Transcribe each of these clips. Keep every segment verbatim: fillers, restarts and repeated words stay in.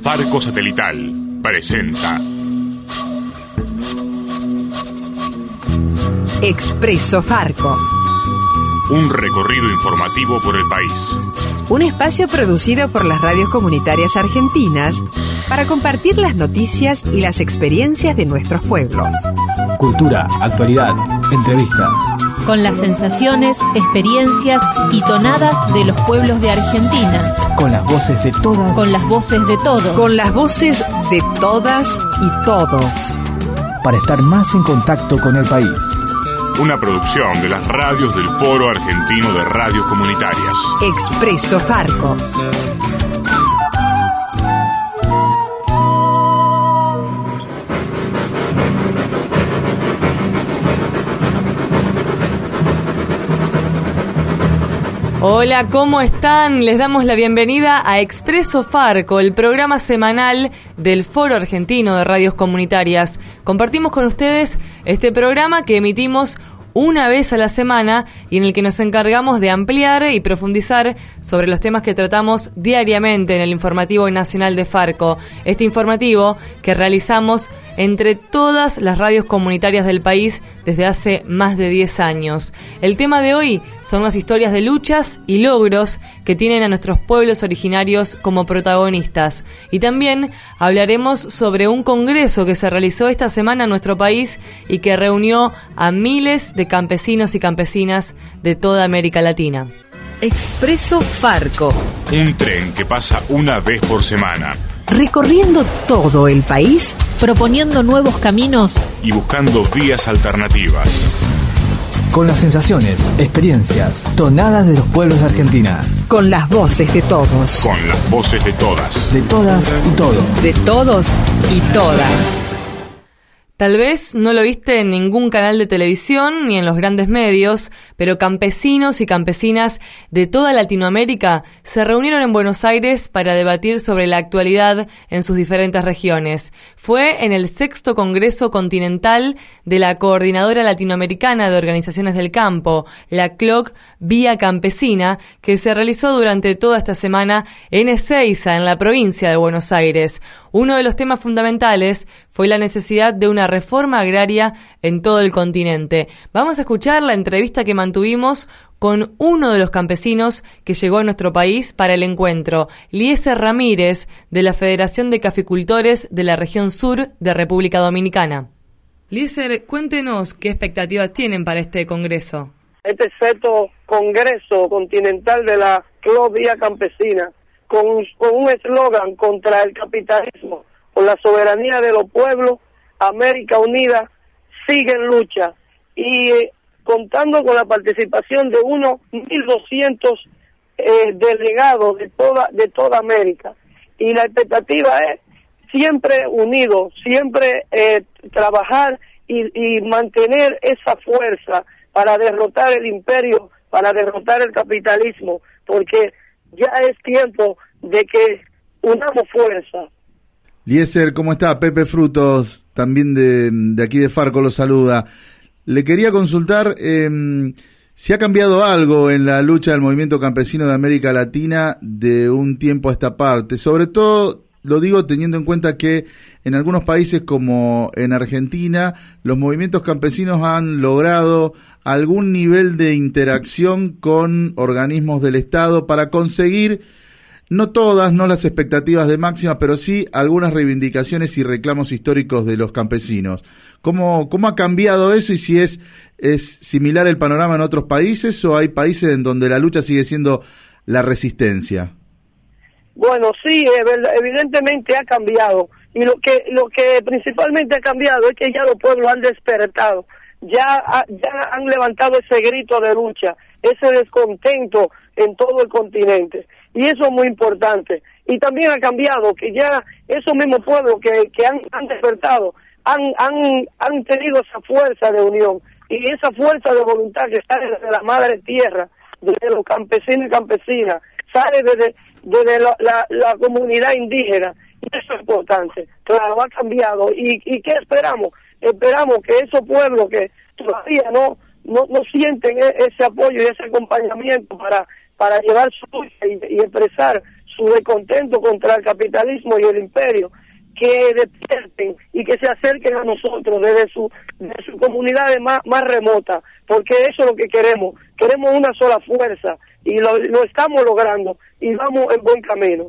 Farco Satelital presenta Expreso Farco. Un recorrido informativo por el país. Un espacio producido por las radios comunitarias argentinas para compartir las noticias y las experiencias de nuestros pueblos. Cultura, actualidad, entrevistas. Con las sensaciones, experiencias y tonadas de los pueblos de Argentina. Con las voces de todas. Con las voces de todos. Con las voces de todas y todos. Para estar más en contacto con el país. Una producción de las radios del Foro Argentino de Radios Comunitarias. Expreso Farco. Hola, ¿cómo están? Les damos la bienvenida a Expreso Farco, el programa semanal del Foro Argentino de Radios Comunitarias. Compartimos con ustedes este programa que emitimos una vez a la semana y en el que nos encargamos de ampliar y profundizar sobre los temas que tratamos diariamente en el informativo nacional de Farco. Este informativo que realizamos entre todas las radios comunitarias del país desde hace más de diez años. El tema de hoy son las historias de luchas y logros que tienen a nuestros pueblos originarios como protagonistas. Y también hablaremos sobre un congreso que se realizó esta semana en nuestro país y que reunió a miles de campesinos y campesinas de toda América Latina. Expreso Farco. Un tren que pasa una vez por semana. Recorriendo todo el país, proponiendo nuevos caminos y buscando vías alternativas. Con las sensaciones, experiencias, tonadas de los pueblos de Argentina. Con las voces de todos. Con las voces de todas. De todas y todos. De todos y todas. Tal vez no lo viste en ningún canal de televisión ni en los grandes medios, pero campesinos y campesinas de toda Latinoamérica se reunieron en Buenos Aires para debatir sobre la actualidad en sus diferentes regiones. Fue en el sexto Congreso Continental de la Coordinadora Latinoamericana de Organizaciones del Campo, la C L O C Vía Campesina, que se realizó durante toda esta semana en Ezeiza, en la provincia de Buenos Aires. Uno de los temas fundamentales fue la necesidad de una reforma agraria en todo el continente. Vamos a escuchar la entrevista que mantuvimos con uno de los campesinos que llegó a nuestro país para el encuentro, Eliezer Ramírez, de la Federación de Caficultores de la región sur de República Dominicana. Eliezer, cuéntenos qué expectativas tienen para este congreso. Este sexto Congreso Continental de la C L O C Vía Campesina, con, con un eslogan contra el capitalismo, por la soberanía de los pueblos, América Unida sigue en lucha, y eh, contando con la participación de unos mil doscientos eh, delegados de toda de toda América, y la expectativa es siempre unidos, siempre eh, trabajar y, y mantener esa fuerza para derrotar el imperio, para derrotar el capitalismo, porque ya es tiempo de que unamos fuerza. Eliezer, ¿cómo está? Pepe Frutos, también de, de aquí de Farco, lo saluda. Le quería consultar eh, si ha cambiado algo en la lucha del movimiento campesino de América Latina de un tiempo a esta parte. Sobre todo, lo digo teniendo en cuenta que en algunos países como en Argentina, los movimientos campesinos han logrado algún nivel de interacción con organismos del Estado para conseguir, no todas, no las expectativas de máxima, pero sí algunas reivindicaciones y reclamos históricos de los campesinos. ¿Cómo, cómo ha cambiado eso y si es, es similar el panorama en otros países o hay países en donde la lucha sigue siendo la resistencia? Bueno, sí, evidentemente ha cambiado, y lo que lo que principalmente ha cambiado es que ya los pueblos han despertado, ya, ya han levantado ese grito de lucha, ese descontento en todo el continente, y eso es muy importante. Y también ha cambiado que ya esos mismos pueblos que, que han, han despertado han, han, han tenido esa fuerza de unión y esa fuerza de voluntad que sale desde la madre tierra, desde los campesinos y campesinas, sale desde, desde la, la, la comunidad indígena, y eso es importante. Claro, ha cambiado. ¿Y, y qué esperamos? Esperamos que esos pueblos que todavía no no, no sienten ese apoyo y ese acompañamiento para para llevar su lucha y, y expresar su descontento contra el capitalismo y el imperio, que despierten y que se acerquen a nosotros desde su, desde sus comunidades más, más remotas, porque eso es lo que queremos. Queremos una sola fuerza y lo, lo estamos logrando y vamos en buen camino.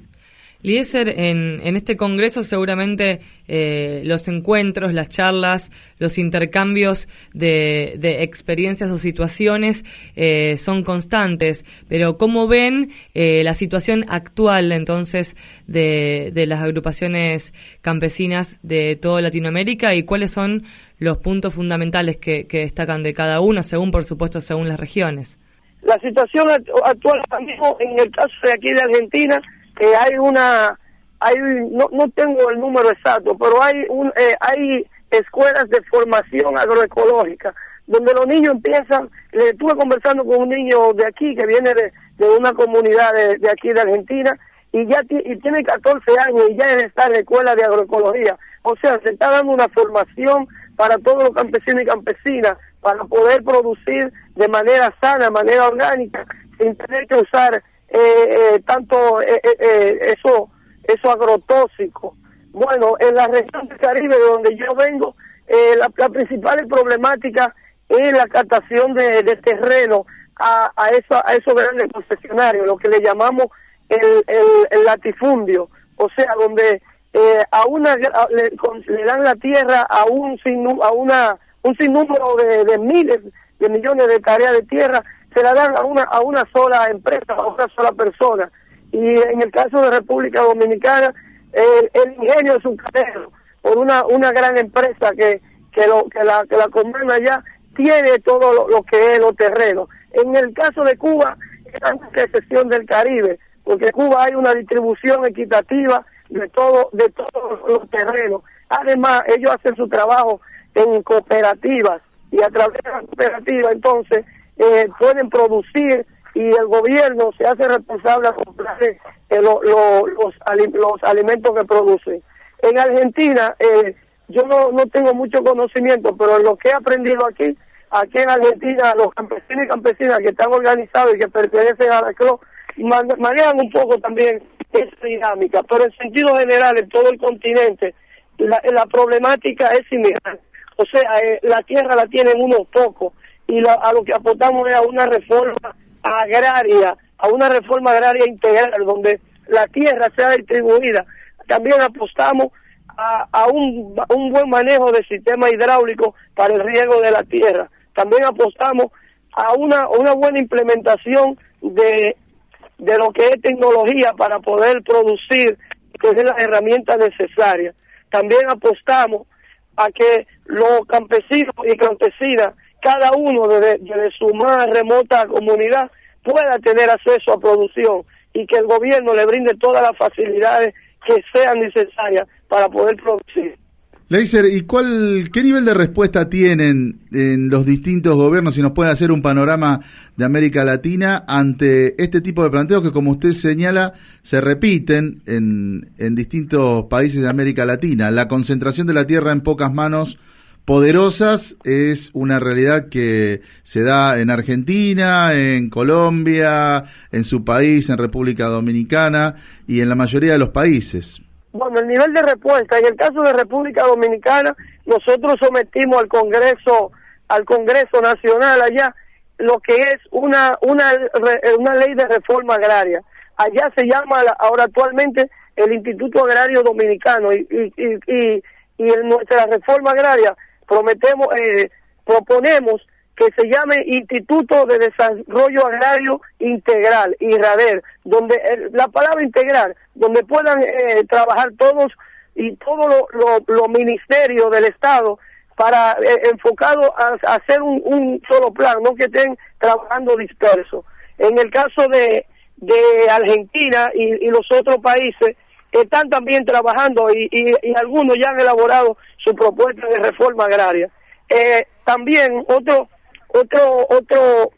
Eliezer, en, en este congreso seguramente eh, los encuentros, las charlas, los intercambios de, de experiencias o situaciones eh, son constantes, pero ¿cómo ven eh, la situación actual entonces de, de las agrupaciones campesinas de toda Latinoamérica y cuáles son los puntos fundamentales que, que destacan de cada uno, según por supuesto, según las regiones? La situación actual también en el caso de aquí de Argentina, que hay una, hay no no tengo el número exacto, pero hay un eh, hay escuelas de formación agroecológica donde los niños empiezan. Le estuve conversando con un niño de aquí que viene de, de una comunidad de, de aquí de Argentina y ya t- y tiene catorce años y ya está en la escuela de agroecología. O sea, se está dando una formación para todos los campesinos y campesinas para poder producir de manera sana, de manera orgánica, sin tener que usar Eh, eh, tanto eh, eh, eso eso agrotóxico. Bueno, en la región del Caribe de donde yo vengo, eh, la, la principal problemática es la captación de, de terreno a, a, esa, a esos grandes concesionarios, lo que le llamamos el, el, el latifundio, o sea, donde eh, a una a, le, con, le dan la tierra a un sin, a una un sinnúmero de, de miles de millones de hectáreas de tierra, se la dan a una a una sola empresa, a una sola persona. Y en el caso de República Dominicana, eh, el ingenio es un cadero por una una gran empresa que que lo que la que la comanda allá tiene todo lo, lo que es los terrenos. En el caso de Cuba, es una excepción del Caribe, porque en Cuba hay una distribución equitativa de todo de todos los terrenos. Además, ellos hacen su trabajo en cooperativas y a través de la cooperativa entonces Eh, pueden producir y el gobierno se hace responsable a comprar eh, lo, lo, los, los alimentos que producen. En Argentina, eh, yo no, no tengo mucho conocimiento, pero lo que he aprendido aquí, aquí en Argentina, los campesinos y campesinas que están organizados y que pertenecen a la C L O, man, manejan un poco también esa dinámica, pero en sentido general, en todo el continente, la, la problemática es similar. O sea, eh, la tierra la tienen unos pocos, y lo, a lo que aportamos es a una reforma agraria, a una reforma agraria integral, donde la tierra sea distribuida. También apostamos a, a, un, a un buen manejo del sistema hidráulico para el riego de la tierra. También apostamos a una, una buena implementación de, de lo que es tecnología para poder producir, tener las herramientas necesarias. También apostamos a que los campesinos y campesinas, cada uno desde, desde su más remota comunidad, pueda tener acceso a producción y que el gobierno le brinde todas las facilidades que sean necesarias para poder producir. Eliezer, ¿y cuál, qué nivel de respuesta tienen en los distintos gobiernos, si nos pueden hacer un panorama de América Latina ante este tipo de planteos que, como usted señala, se repiten en, en distintos países de América Latina? La concentración de la tierra en pocas manos poderosas es una realidad que se da en Argentina, en Colombia, en su país, en República Dominicana y en la mayoría de los países. Bueno, el nivel de respuesta, en el caso de República Dominicana, nosotros sometimos al Congreso, al Congreso Nacional allá, lo que es una una una ley de reforma agraria. Allá se llama ahora actualmente el Instituto Agrario Dominicano y y y, y, y en nuestra reforma agraria prometemos, eh, proponemos que se llame Instituto de Desarrollo Agrario Integral, IRADER, donde eh, la palabra integral, donde puedan eh, trabajar todos y todos los lo, lo ministerios del Estado para eh, enfocado a, a hacer un, un solo plan, no que estén trabajando dispersos. En el caso de, de Argentina y, y los otros países, están también trabajando y, y, y algunos ya han elaborado su propuesta de reforma agraria. Eh, también otro otro otro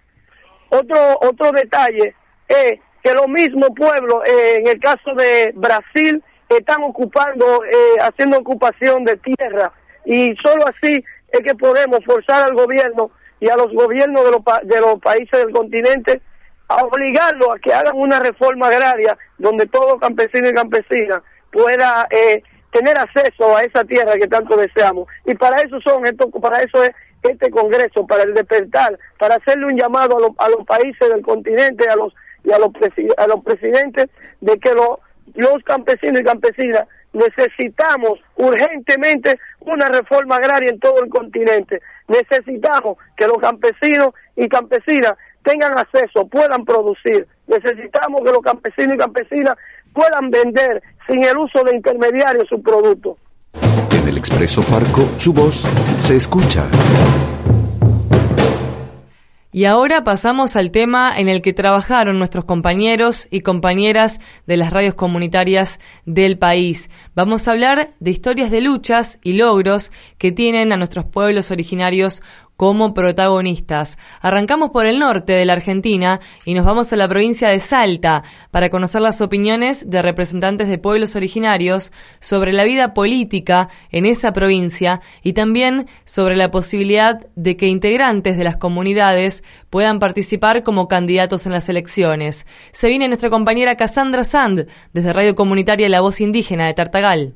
otro otro detalle es que los mismos pueblos, eh, en el caso de Brasil, están ocupando, eh, haciendo ocupación de tierra, y solo así es que podemos forzar al gobierno y a los gobiernos de los, pa- de los países del continente a obligarlo a que hagan una reforma agraria donde todo campesino y campesina pueda eh, tener acceso a esa tierra que tanto deseamos. Y para eso son esto, para eso es este Congreso, para el despertar, para hacerle un llamado a, lo, a los países del continente, a los y a los, presi- a los presidentes, de que lo, los campesinos y campesinas necesitamos urgentemente una reforma agraria en todo el continente. Necesitamos que los campesinos y campesinas tengan acceso, puedan producir. Necesitamos que los campesinos y campesinas puedan vender sin el uso de intermediarios sus productos. En el Expreso Farco, su voz se escucha. Y ahora pasamos al tema en el que trabajaron nuestros compañeros y compañeras de las radios comunitarias del país. Vamos a hablar de historias de luchas y logros que tienen a nuestros pueblos originarios como protagonistas. Arrancamos por el norte de la Argentina y nos vamos a la provincia de Salta para conocer las opiniones de representantes de pueblos originarios sobre la vida política en esa provincia y también sobre la posibilidad de que integrantes de las comunidades puedan participar como candidatos en las elecciones. Se viene nuestra compañera Cassandra Sand desde Radio Comunitaria La Voz Indígena de Tartagal.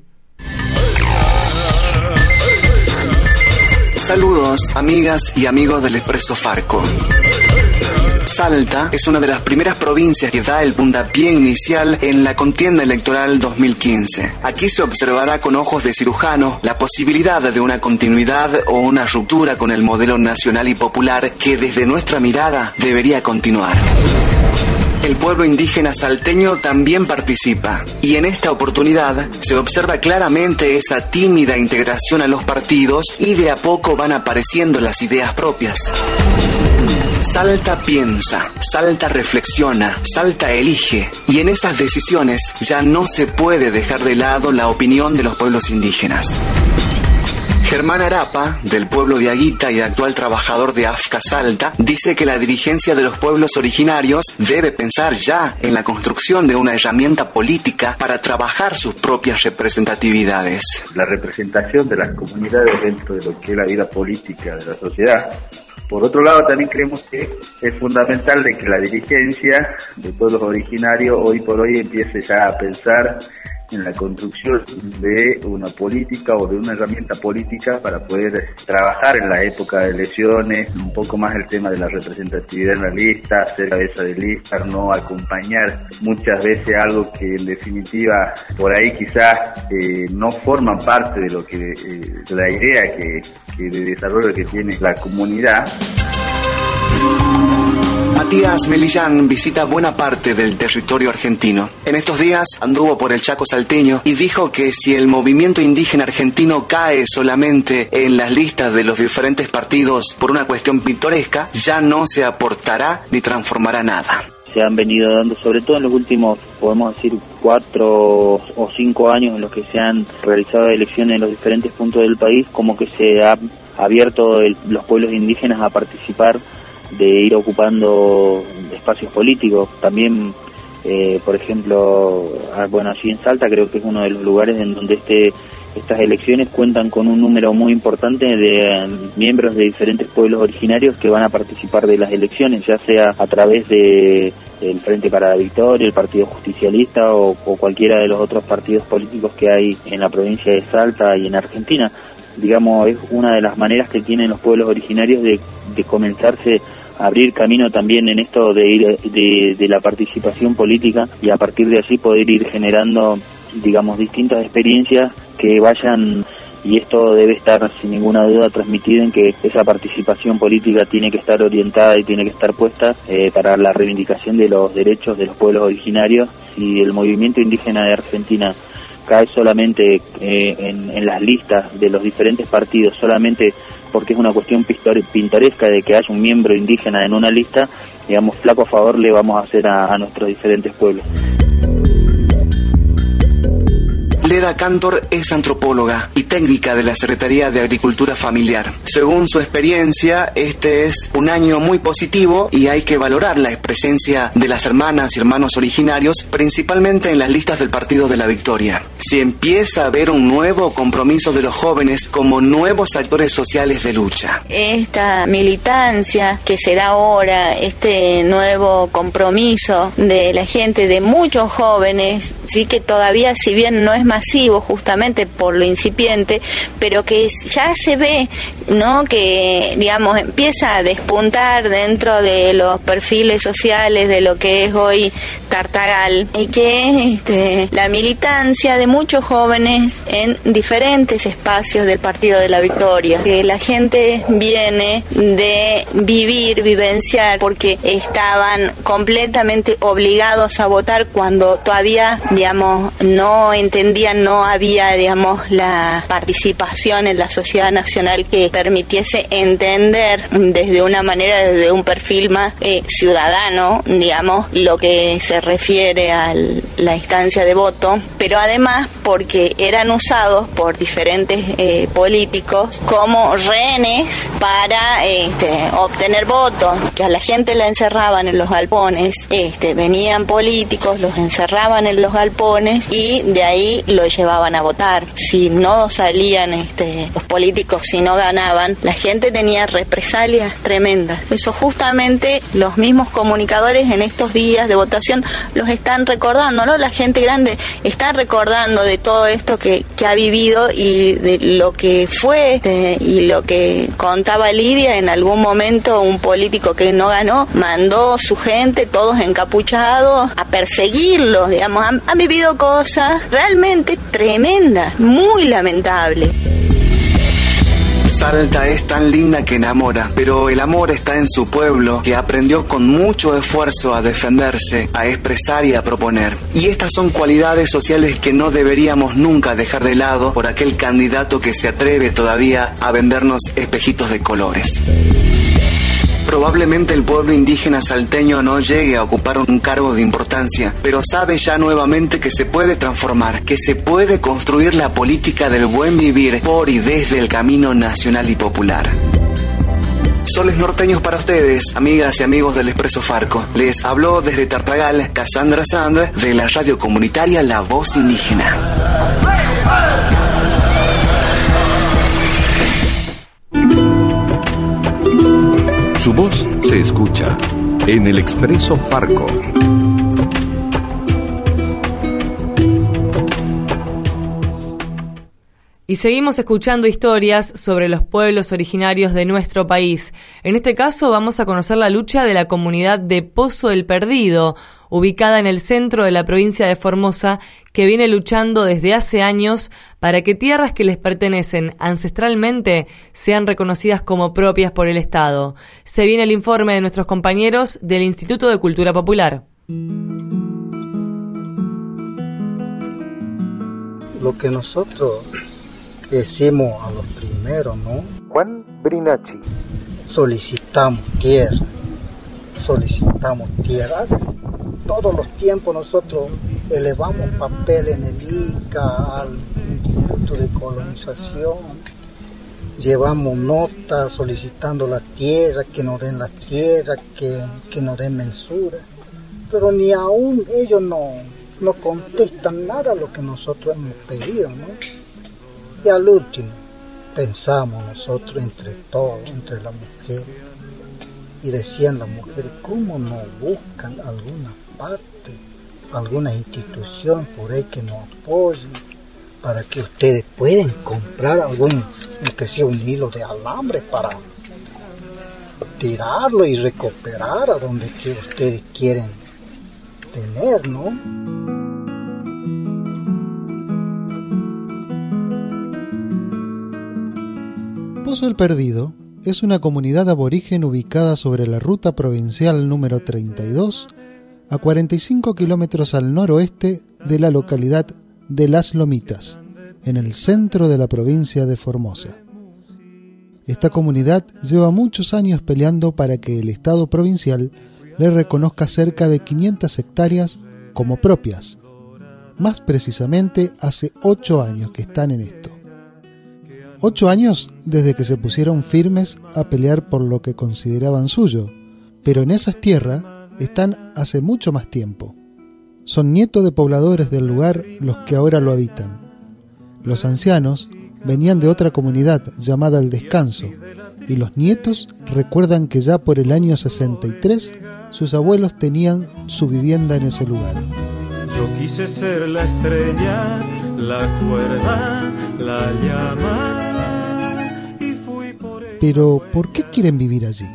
Saludos, amigas y amigos del Expreso Farco. Salta es una de las primeras provincias que da el puntapié inicial en la contienda electoral dos mil quince. Aquí se observará con ojos de cirujano la posibilidad de una continuidad o una ruptura con el modelo nacional y popular que desde nuestra mirada debería continuar. El pueblo indígena salteño también participa y en esta oportunidad se observa claramente esa tímida integración a los partidos y de a poco van apareciendo las ideas propias. Salta piensa, Salta reflexiona, Salta elige y en esas decisiones ya no se puede dejar de lado la opinión de los pueblos indígenas. Germán Arapa, del pueblo de Aguita y actual trabajador de AFCA Salta, dice que la dirigencia de los pueblos originarios debe pensar ya en la construcción de una herramienta política para trabajar sus propias representatividades. La representación de las comunidades dentro de lo que es la vida política de la sociedad. Por otro lado, también creemos que es fundamental de que la dirigencia de pueblos originarios hoy por hoy empiece ya a pensar en la construcción de una política o de una herramienta política para poder trabajar en la época de elecciones, un poco más el tema de la representatividad en la lista, ser cabeza de lista, no acompañar muchas veces algo que en definitiva por ahí quizás eh, no forman parte de lo que eh, de la idea que, que de desarrollo que tiene la comunidad. Matías Melillán visita buena parte del territorio argentino. En estos días anduvo por el Chaco salteño y dijo que si el movimiento indígena argentino cae solamente en las listas de los diferentes partidos por una cuestión pintoresca, ya no se aportará ni transformará nada. Se han venido dando, sobre todo en los últimos, podemos decir, cuatro o cinco años en los que se han realizado elecciones en los diferentes puntos del país, como que se ha abierto el, los pueblos indígenas a participar, de ir ocupando espacios políticos. También, eh, por ejemplo, bueno, allí en Salta creo que es uno de los lugares en donde este estas elecciones cuentan con un número muy importante de miembros de diferentes pueblos originarios que van a participar de las elecciones, ya sea a través de el Frente para la Victoria, el Partido Justicialista o, o cualquiera de los otros partidos políticos que hay en la provincia de Salta y en Argentina. Digamos, es una de las maneras que tienen los pueblos originarios de, de comenzarse a abrir camino también en esto de ir de, de la participación política y a partir de allí poder ir generando, digamos, distintas experiencias que vayan, y esto debe estar sin ninguna duda transmitido en que esa participación política tiene que estar orientada y tiene que estar puesta eh, para la reivindicación de los derechos de los pueblos originarios. Y el movimiento indígena de Argentina cae solamente eh, en, en las listas de los diferentes partidos, solamente porque es una cuestión pintoresca de que haya un miembro indígena en una lista, digamos, flaco favor le vamos a hacer a, a nuestros diferentes pueblos. Leda Cantor es antropóloga y técnica de la Secretaría de Agricultura Familiar. Según su experiencia, este es un año muy positivo y hay que valorar la presencia de las hermanas y hermanos originarios, principalmente en las listas del Partido de la Victoria. si empieza a haber un nuevo compromiso de los jóvenes como nuevos actores sociales de lucha. Esta militancia que se da ahora, este nuevo compromiso de la gente, de muchos jóvenes, sí, que todavía, si bien no es masivo justamente por lo incipiente, pero que ya se ve, ¿no?, que, digamos, empieza a despuntar dentro de los perfiles sociales de lo que es hoy Tartagal, y que este, la militancia de muchos jóvenes en diferentes espacios del Partido de la Victoria, que la gente viene de vivir, vivenciar, porque estaban completamente obligados a votar cuando todavía, digamos, no entendían, no había, digamos, la participación en la sociedad nacional que permitiese entender desde una manera, desde un perfil más eh, ciudadano, digamos, lo que se refiere a la instancia de voto, pero además porque eran usados por diferentes eh, políticos como rehenes para este, obtener votos, que a la gente la encerraban en los galpones, este, venían políticos, los encerraban en los galpones y de ahí lo llevaban a votar. Si no salían este, los políticos, si no ganaban, la gente tenía represalias tremendas. Eso justamente los mismos comunicadores en estos días de votación los están recordando, ¿no? La gente grande está recordando de todo esto que, que ha vivido y de lo que fue este, y lo que contaba Lidia. En algún momento un político que no ganó mandó su gente, todos encapuchados, a perseguirlos, digamos. Han, han vivido cosas realmente tremendas, muy lamentables. Salta es tan linda que enamora, pero el amor está en su pueblo, que aprendió con mucho esfuerzo a defenderse, a expresar y a proponer. Y estas son cualidades sociales que no deberíamos nunca dejar de lado por aquel candidato que se atreve todavía a vendernos espejitos de colores. Probablemente el pueblo indígena salteño no llegue a ocupar un cargo de importancia, pero sabe ya nuevamente que se puede transformar, que se puede construir la política del buen vivir por y desde el camino nacional y popular. Soles norteños para ustedes, amigas y amigos del Expreso Farco. Les habló desde Tartagal Cassandra Sand, de la radio comunitaria La Voz Indígena. Su voz se escucha en el Expreso Farco. Y seguimos escuchando historias sobre los pueblos originarios de nuestro país. En este caso vamos a conocer la lucha de la comunidad de Pozo el Perdido, ubicada en el centro de la provincia de Formosa, que viene luchando desde hace años para que tierras que les pertenecen ancestralmente sean reconocidas como propias por el Estado. Se viene el informe de nuestros compañeros del Instituto de Cultura Popular. Lo que nosotros decimos a los primeros, ¿no? Juan Brinachi. Solicitamos tierra, solicitamos tierra. Todos los tiempos nosotros elevamos papel en el I C A, al Instituto de Colonización, llevamos notas solicitando la tierra, que nos den la tierra, que, que nos den mensura, pero ni aún ellos no, no contestan nada a lo que nosotros hemos pedido, ¿no? Y al último, pensamos nosotros entre todos, entre las mujeres, y decían las mujeres, ¿cómo no buscan alguna parte, alguna institución por ahí que nos apoyen para que ustedes puedan comprar algún, que sea un hilo de alambre para tirarlo y recuperar a donde que ustedes quieren tener, ¿no? Pozo el Perdido es una comunidad aborigen ubicada sobre la ruta provincial número treinta y dos, a cuarenta y cinco kilómetros al noroeste de la localidad de Las Lomitas, en el centro de la provincia de Formosa. Esta comunidad lleva muchos años peleando para que el Estado provincial le reconozca cerca de quinientas hectáreas como propias. Más precisamente, hace ocho años que están en esto. Ocho años desde que se pusieron firmes a pelear por lo que consideraban suyo, pero en esas tierras están hace mucho más tiempo. Son nietos de pobladores del lugar los que ahora lo habitan. Los ancianos venían de otra comunidad llamada El Descanso, y los nietos recuerdan que ya por el año sesenta y tres sus abuelos tenían su vivienda en ese lugar. Yo quise ser la estrella, la cuerda, la llama, y fui por ella. Pero, ¿por qué quieren vivir allí?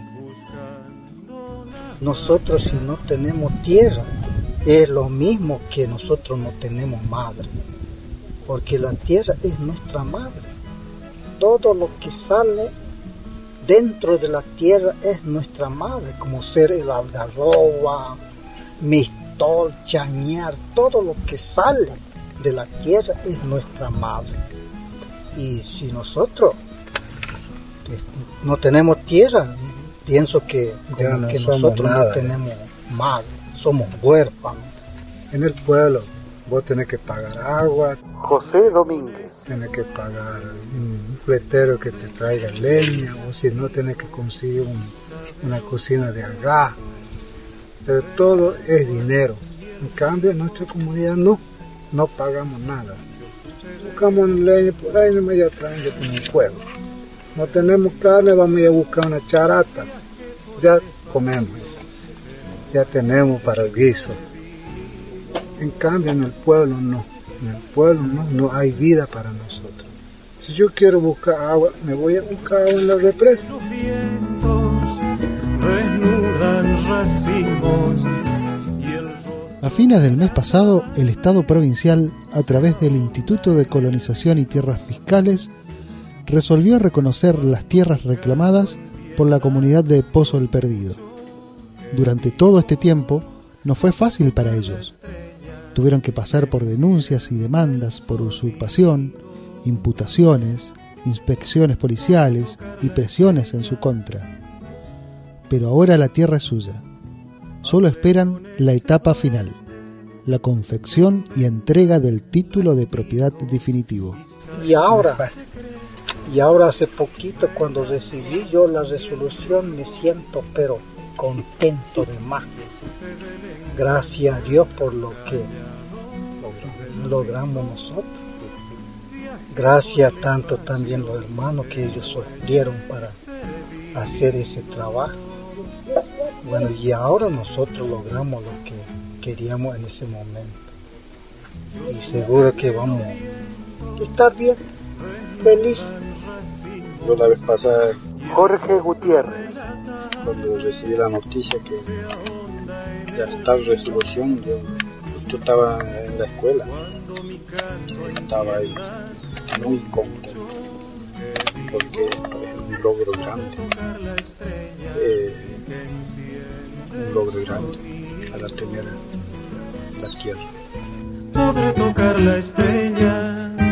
Nosotros, si no tenemos tierra, es lo mismo que nosotros no tenemos madre, porque la tierra es nuestra madre. Todo lo que sale dentro de la tierra es nuestra madre, como ser el algarroba, mistol, chañar, todo lo que sale de la tierra es nuestra madre. Y si nosotros pues, no tenemos tierra, pienso que, como no que somos nosotros nada. no tenemos madre, somos huérfanos. En el pueblo vos tenés que pagar agua. José Domínguez. Tenés que pagar un fletero que te traiga leña, o si no tenés que conseguir un, una cocina de gas. Pero todo es dinero. En cambio, en nuestra comunidad no, no pagamos nada. Buscamos leña por ahí, no me ya traen de un pueblo. No tenemos carne, vamos a ir a buscar una charata. Ya comemos, ya tenemos para el guiso. En cambio, en el pueblo no. En el pueblo no, no hay vida para nosotros. Si yo quiero buscar agua, me voy a buscar agua en la represa. Los vientos desnudan racimos y el... A fines del mes pasado, el Estado provincial, a través del Instituto de Colonización y Tierras Fiscales, resolvió reconocer las tierras reclamadas por la comunidad de Pozo el Perdido. Durante todo este tiempo, no fue fácil para ellos. Tuvieron que pasar por denuncias y demandas por usurpación, imputaciones, inspecciones policiales y presiones en su contra. Pero ahora la tierra es suya. Solo esperan la etapa final, la confección y entrega del título de propiedad definitivo. Y ahora, y ahora hace poquito cuando recibí yo la resolución me siento pero contento de más. Gracias a Dios por lo que logramos nosotros. Gracias tanto también los hermanos que ellos sufrieron para hacer ese trabajo. Bueno, y ahora nosotros logramos lo que queríamos en ese momento. Y seguro que vamos a estar bien, feliz. Yo la vez pasada, Jorge Gutiérrez, cuando recibí la noticia que ya está resolución, yo, yo estaba en la escuela, estaba ahí muy contento, porque es un logro grande, eh, un logro grande para tener la tierra. Podré tocar la estrella.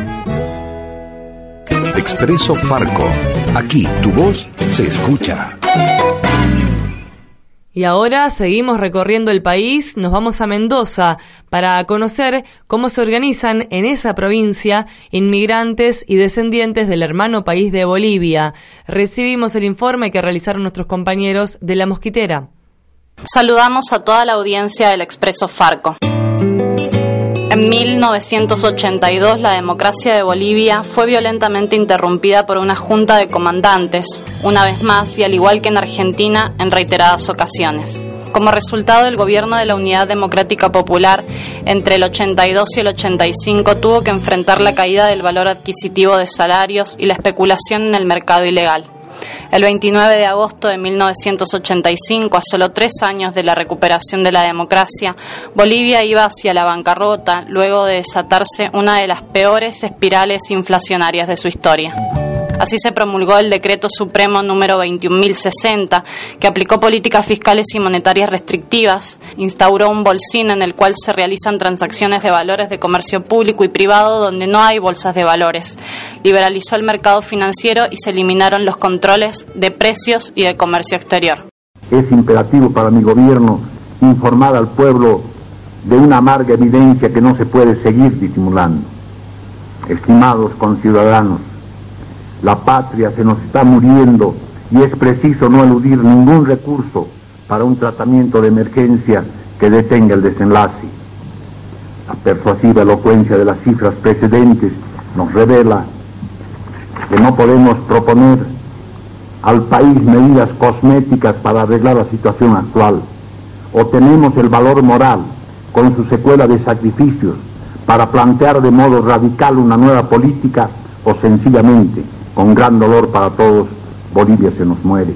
Expreso Farco. Aquí tu voz se escucha. Y ahora seguimos recorriendo el país, nos vamos a Mendoza para conocer cómo se organizan en esa provincia inmigrantes y descendientes del hermano país de Bolivia. Recibimos el informe que realizaron nuestros compañeros de La Mosquitera. Saludamos a toda la audiencia del Expreso Farco. En mil novecientos ochenta y dos, la democracia de Bolivia fue violentamente interrumpida por una junta de comandantes, una vez más y al igual que en Argentina, en reiteradas ocasiones. Como resultado, el gobierno de la Unidad Democrática Popular, entre el ochenta y dos y el ochenta y cinco, tuvo que enfrentar la caída del valor adquisitivo de salarios y la especulación en el mercado ilegal. El veintinueve de agosto de mil novecientos ochenta y cinco, a solo tres años de la recuperación de la democracia, Bolivia iba hacia la bancarrota luego de desatarse una de las peores espirales inflacionarias de su historia. Así se promulgó el Decreto Supremo número veintiún mil sesenta, que aplicó políticas fiscales y monetarias restrictivas, instauró un bolsín en el cual se realizan transacciones de valores de comercio público y privado donde no hay bolsas de valores, liberalizó el mercado financiero y se eliminaron los controles de precios y de comercio exterior. Es imperativo para mi gobierno informar al pueblo de una amarga evidencia que no se puede seguir disimulando. Estimados conciudadanos, la patria se nos está muriendo y es preciso no eludir ningún recurso para un tratamiento de emergencia que detenga el desenlace. La persuasiva elocuencia de las cifras precedentes nos revela que no podemos proponer al país medidas cosméticas para arreglar la situación actual, o tenemos el valor moral, con su secuela de sacrificios, para plantear de modo radical una nueva política, o sencillamente, con gran dolor para todos, Bolivia se nos muere.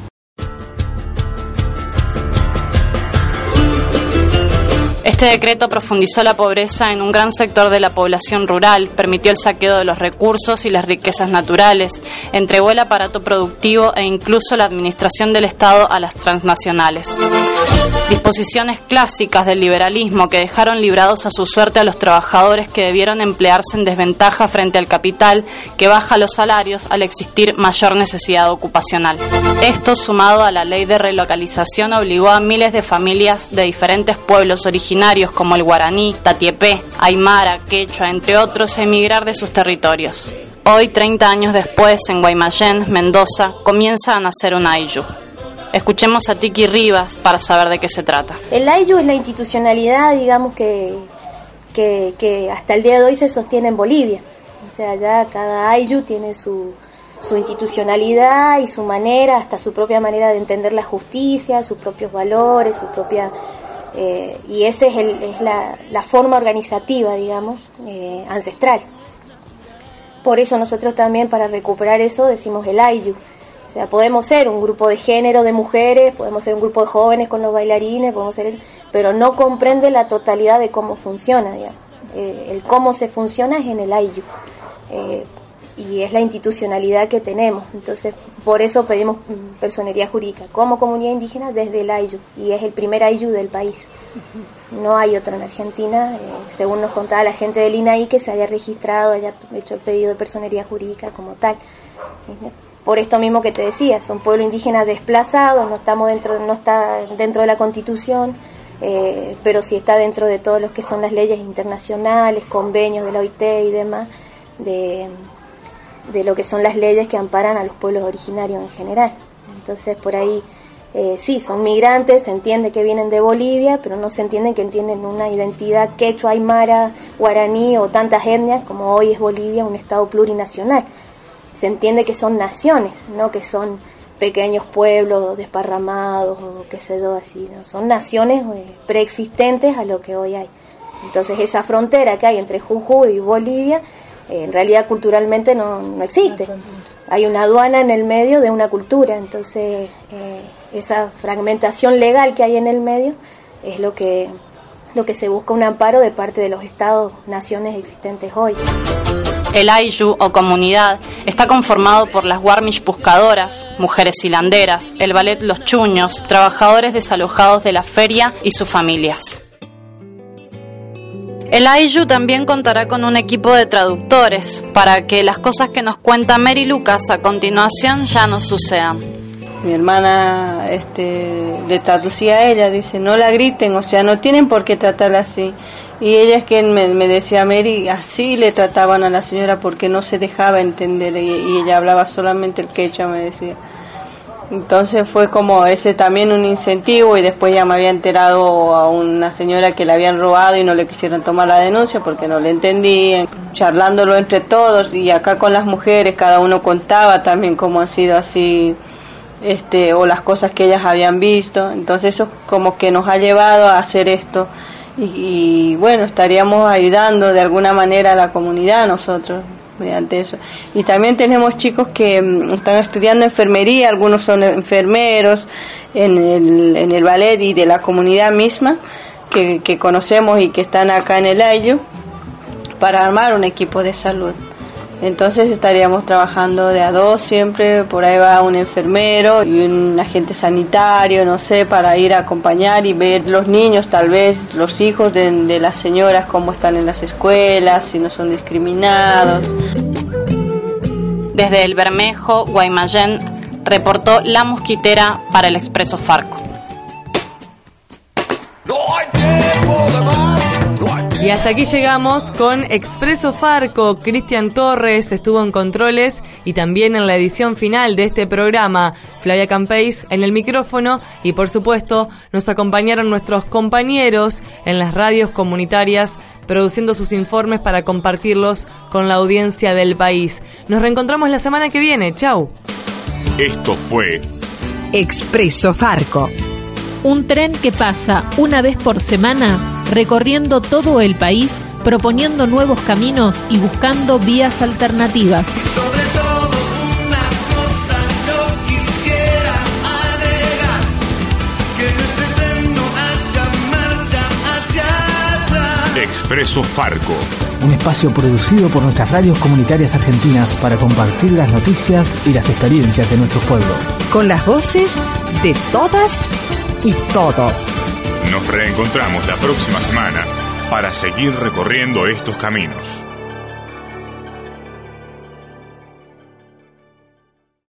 Este decreto profundizó la pobreza en un gran sector de la población rural, permitió el saqueo de los recursos y las riquezas naturales, entregó el aparato productivo e incluso la administración del Estado a las transnacionales. Disposiciones clásicas del liberalismo que dejaron librados a su suerte a los trabajadores que debieron emplearse en desventaja frente al capital que baja los salarios al existir mayor necesidad ocupacional. Esto, sumado a la ley de relocalización, obligó a miles de familias de diferentes pueblos originarios como el guaraní, tatiepé, aymara, quechua, entre otros, a emigrar de sus territorios. Hoy, treinta años después, en Guaymallén, Mendoza, comienza a nacer un ayllu. Escuchemos a Tiki Rivas para saber de qué se trata. El ayllu es la institucionalidad, digamos, que, que, que hasta el día de hoy se sostiene en Bolivia. O sea, ya cada ayllu tiene su, su institucionalidad y su manera, hasta su propia manera de entender la justicia, sus propios valores, su propia... Eh, y esa es, el, es la, la forma organizativa, digamos, eh, ancestral. Por eso nosotros también, para recuperar eso, decimos el ayllu. O sea, podemos ser un grupo de género de mujeres, podemos ser un grupo de jóvenes con los bailarines, podemos ser, pero no comprende la totalidad de cómo funciona, digamos. Eh, el cómo se funciona es en el ayllu, eh, y es la institucionalidad que tenemos. Entonces, por eso pedimos personería jurídica como comunidad indígena desde el ayllu, y es el primer ayllu del país. No hay otro en Argentina, eh, según nos contaba la gente del I N A I, que se haya registrado, haya hecho el pedido de personería jurídica como tal. Por esto mismo que te decía, son pueblos indígenas desplazados, no estamos dentro, no está dentro de la Constitución, eh, pero sí está dentro de todos los que son las leyes internacionales, convenios de la O I T y demás, de, de lo que son las leyes que amparan a los pueblos originarios en general. Entonces, por ahí, eh, sí, son migrantes, se entiende que vienen de Bolivia, pero no se entiende que tienen una identidad quechua, aymara, guaraní o tantas etnias como hoy es Bolivia, un estado plurinacional. Se entiende que son naciones, no que son pequeños pueblos desparramados o qué sé yo, así, ¿no? Son naciones eh, preexistentes a lo que hoy hay. Entonces esa frontera que hay entre Jujuy y Bolivia, eh, en realidad culturalmente no, no existe. Hay una aduana en el medio de una cultura, entonces eh, esa fragmentación legal que hay en el medio es lo que, lo que se busca un amparo de parte de los estados, naciones existentes hoy. El ayllu, o comunidad, está conformado por las Warmish buscadoras, mujeres hilanderas, el ballet Los Chuños, trabajadores desalojados de la feria y sus familias. El ayllu también contará con un equipo de traductores para que las cosas que nos cuenta Mary Lucas a continuación ya no sucedan. Mi hermana este, le traducía a ella, dice, no la griten, o sea, no tienen por qué tratarla así. Y ella es quien me, me decía, Mary, así le trataban a la señora porque no se dejaba entender, y, y ella hablaba solamente el quechua, me decía. Entonces fue como ese también un incentivo, y después ya me había enterado a una señora que la habían robado y no le quisieron tomar la denuncia porque no le entendían, charlándolo entre todos, y acá con las mujeres cada uno contaba también cómo han sido así, este, o las cosas que ellas habían visto. Entonces eso como que nos ha llevado a hacer esto. Y, y bueno, estaríamos ayudando de alguna manera a la comunidad nosotros mediante eso. Y también tenemos chicos que mm, están estudiando enfermería, algunos son enfermeros en el, en el ballet y de la comunidad misma que, que conocemos y que están acá en el ayllu para armar un equipo de salud. Entonces estaríamos trabajando de a dos siempre, por ahí va un enfermero y un agente sanitario, no sé, para ir a acompañar y ver los niños, tal vez los hijos de, de las señoras, cómo están en las escuelas, si no son discriminados. Desde El Bermejo, Guaymallén, reportó La Mosquitera para el Expreso Farco. Y hasta aquí llegamos con Expreso Farco. Cristian Torres estuvo en controles y también en la edición final de este programa. Flavia Campeis en el micrófono y por supuesto nos acompañaron nuestros compañeros en las radios comunitarias produciendo sus informes para compartirlos con la audiencia del país. Nos reencontramos la semana que viene. Chau. Esto fue Expreso Farco. Un tren que pasa una vez por semana recorriendo todo el país, proponiendo nuevos caminos y buscando vías alternativas. Sobre todo una cosa yo quisiera agregar, que en ese tren no haya marcha hacia atrás. Expreso Farco. Un espacio producido por nuestras radios comunitarias argentinas para compartir las noticias y las experiencias de nuestros pueblos. Con las voces de todas y todos. Nos reencontramos la próxima semana para seguir recorriendo estos caminos.